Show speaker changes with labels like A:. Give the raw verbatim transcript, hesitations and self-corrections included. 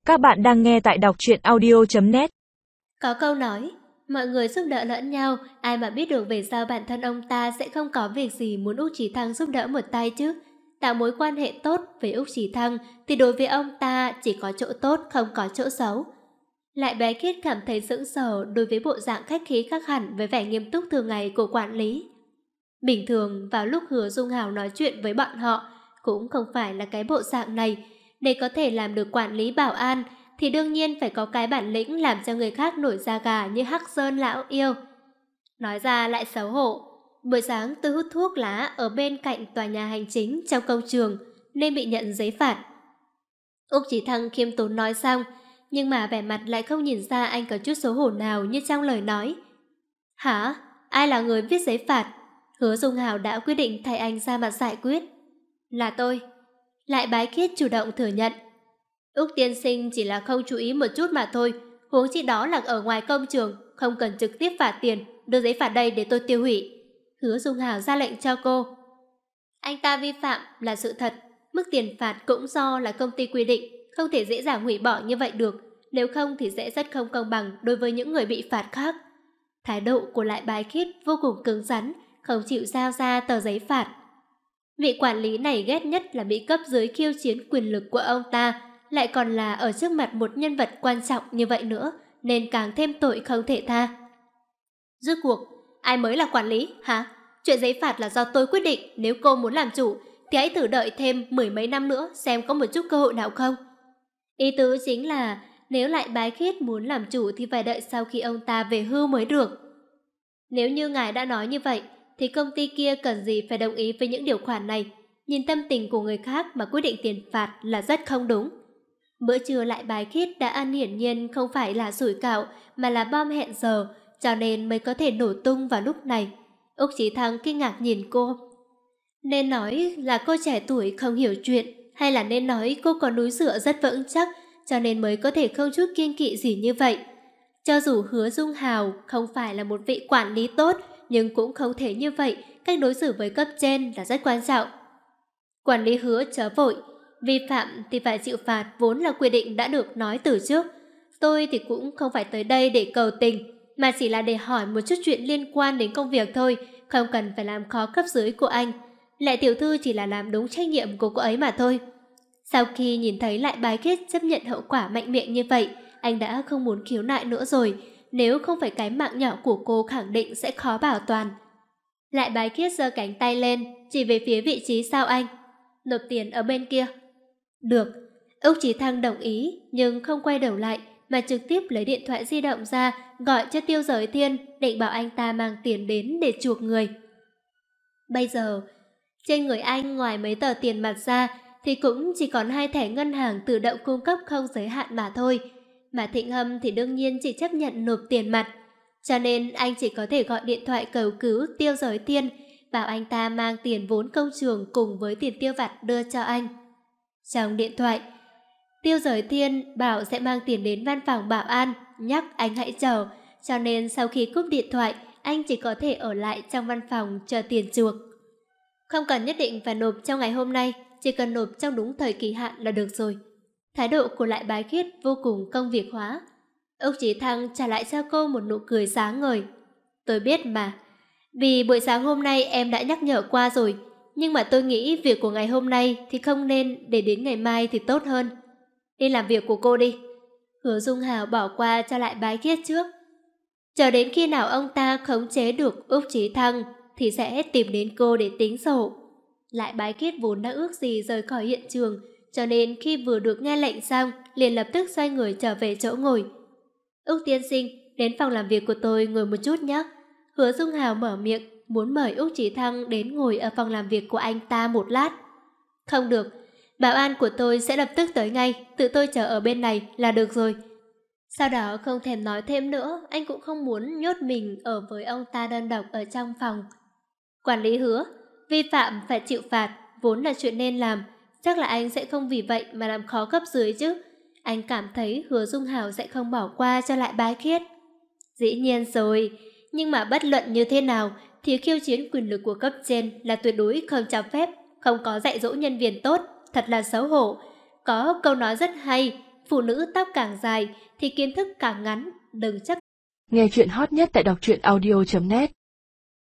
A: Các bạn đang nghe tại đọc truyện audio chấm net.
B: Có câu nói, mọi người giúp đỡ lẫn nhau, ai mà biết được về sao bản thân ông ta sẽ không có việc gì muốn Úc Chí Thăng giúp đỡ một tay chứ. Tạo mối quan hệ tốt với Úc Chí Thăng thì đối với ông ta chỉ có chỗ tốt không có chỗ xấu. Lại Bé Khiết cảm thấy sững sờ đối với bộ dạng khách khí khác hẳn với vẻ nghiêm túc thường ngày của quản lý. Bình thường vào lúc Hứa Dung Hào nói chuyện với bọn họ cũng không phải là cái bộ dạng này. Để có thể làm được quản lý bảo an thì đương nhiên phải có cái bản lĩnh làm cho người khác nổi da gà như Hắc Sơn lão yêu. Nói ra lại xấu hổ, buổi sáng tôi hút thuốc lá ở bên cạnh tòa nhà hành chính trong công trường nên bị nhận giấy phạt. Úc Chí Thăng khiêm tốn nói xong, nhưng mà vẻ mặt lại không nhìn ra anh có chút xấu hổ nào như trong lời nói. Hả? Ai là người viết giấy phạt? Hứa Dung Hào đã quyết định thay anh ra mặt giải quyết. Là tôi. Lại Bái Khiết chủ động thừa nhận. Úc tiên sinh chỉ là không chú ý một chút mà thôi, huống chi đó là ở ngoài công trường, không cần trực tiếp phạt tiền, đưa giấy phạt đây để tôi tiêu hủy. Hứa Dung Hào ra lệnh cho cô. Anh ta vi phạm là sự thật, mức tiền phạt cũng do là công ty quy định, không thể dễ dàng hủy bỏ như vậy được, nếu không thì sẽ rất không công bằng đối với những người bị phạt khác. Thái độ của Lại Bái Khiết vô cùng cứng rắn, không chịu giao ra tờ giấy phạt. Vị quản lý này ghét nhất là bị cấp dưới khiêu chiến quyền lực của ông ta, lại còn là ở trước mặt một nhân vật quan trọng như vậy nữa, nên càng thêm tội không thể tha. Rốt cuộc, ai mới là quản lý, hả? Chuyện giấy phạt là do tôi quyết định, nếu cô muốn làm chủ, thì hãy thử đợi thêm mười mấy năm nữa xem có một chút cơ hội nào không. Ý tứ chính là, nếu Lại Bái Khiết muốn làm chủ thì phải đợi sau khi ông ta về hưu mới được. Nếu như ngài đã nói như vậy, thì công ty kia cần gì phải đồng ý với những điều khoản này. Nhìn tâm tình của người khác mà quyết định tiền phạt là rất không đúng. Bữa trưa Lại Bái Khiết đã ăn hiển nhiên không phải là sủi cảo mà là bom hẹn giờ, cho nên mới có thể nổ tung vào lúc này. Úc Chí Thăng kinh ngạc nhìn cô. Nên nói là cô trẻ tuổi không hiểu chuyện, hay là nên nói cô có núi dựa rất vững chắc, cho nên mới có thể không chút kiêng kỵ gì như vậy. Cho dù Hứa Dung Hào không phải là một vị quản lý tốt, nhưng cũng không thể như vậy, cách đối xử với cấp trên là rất quan trọng. Quản lý Hứa chớ vội, vi phạm thì phải chịu phạt vốn là quy định đã được nói từ trước. Tôi thì cũng không phải tới đây để cầu tình, mà chỉ là để hỏi một chút chuyện liên quan đến công việc thôi, không cần phải làm khó cấp dưới của anh. Lại tiểu thư chỉ là làm đúng trách nhiệm của cô ấy mà thôi. Sau khi nhìn thấy Lại Bái Khiết chấp nhận hậu quả mạnh miệng như vậy, anh đã không muốn khiếu nại nữa rồi, nếu không phải cái mạng nhỏ của cô khẳng định sẽ khó bảo toàn. Lại Bái Khiết giơ cánh tay lên, chỉ về phía vị trí sau anh. Nộp tiền ở bên kia. Được. Úc Chí Thăng đồng ý, nhưng không quay đầu lại, mà trực tiếp lấy điện thoại di động ra, gọi cho Tiêu Giới Thiên, định bảo anh ta mang tiền đến để chuộc người. Bây giờ, trên người anh ngoài mấy tờ tiền mặt ra, thì cũng chỉ còn hai thẻ ngân hàng tự động cung cấp không giới hạn mà thôi. Mà Thịnh Hâm thì đương nhiên chỉ chấp nhận nộp tiền mặt, cho nên anh chỉ có thể gọi điện thoại cầu cứu Tiêu Giới Thiên, bảo anh ta mang tiền vốn công trường cùng với tiền tiêu vặt đưa cho anh. Trong điện thoại, Tiêu Giới Thiên bảo sẽ mang tiền đến văn phòng bảo an, nhắc anh hãy chờ, cho nên sau khi cúp điện thoại, anh chỉ có thể ở lại trong văn phòng chờ tiền chuộc. Không cần nhất định phải nộp trong ngày hôm nay, chỉ cần nộp trong đúng thời kỳ hạn là được rồi. Thái độ của Lại Bái Khiết vô cùng công việc hóa. Úc Chí Thăng trả lại cho cô một nụ cười sáng ngời. Tôi biết mà, vì buổi sáng hôm nay em đã nhắc nhở qua rồi, nhưng mà tôi nghĩ việc của ngày hôm nay thì không nên để đến ngày mai thì tốt hơn. Đi làm việc của cô đi. Hứa Dung Hào bỏ qua cho Lại Bái Khiết trước. Chờ đến khi nào ông ta khống chế được Úc Chí Thăng thì sẽ tìm đến cô để tính sổ. Lại Bái Khiết vốn đã ước gì rời khỏi hiện trường, cho nên khi vừa được nghe lệnh xong, liền lập tức xoay người trở về chỗ ngồi. Úc tiên sinh, đến phòng làm việc của tôi ngồi một chút nhé. Hứa Dung Hào mở miệng, muốn mời Úc Chí Thăng đến ngồi ở phòng làm việc của anh ta một lát. Không được, bảo an của tôi sẽ lập tức tới ngay, tự tôi chờ ở bên này là được rồi. Sau đó không thèm nói thêm nữa, anh cũng không muốn nhốt mình ở với ông ta đơn độc ở trong phòng. Quản lý Hứa, vi phạm phải chịu phạt, vốn là chuyện nên làm, chắc là anh sẽ không vì vậy mà làm khó cấp dưới chứ. Anh cảm thấy Hứa Dung Hào sẽ không bỏ qua cho Lại Bái Khiết. Dĩ nhiên rồi, nhưng mà bất luận như thế nào thì khiêu chiến quyền lực của cấp trên là tuyệt đối không cho phép, không có dạy dỗ nhân viên tốt, thật là xấu hổ. Có câu nói rất hay, phụ nữ tóc càng dài thì kiến thức càng ngắn, đừng chấp.
A: Nghe chuyện hot nhất tại đọc truyện audio chấm net.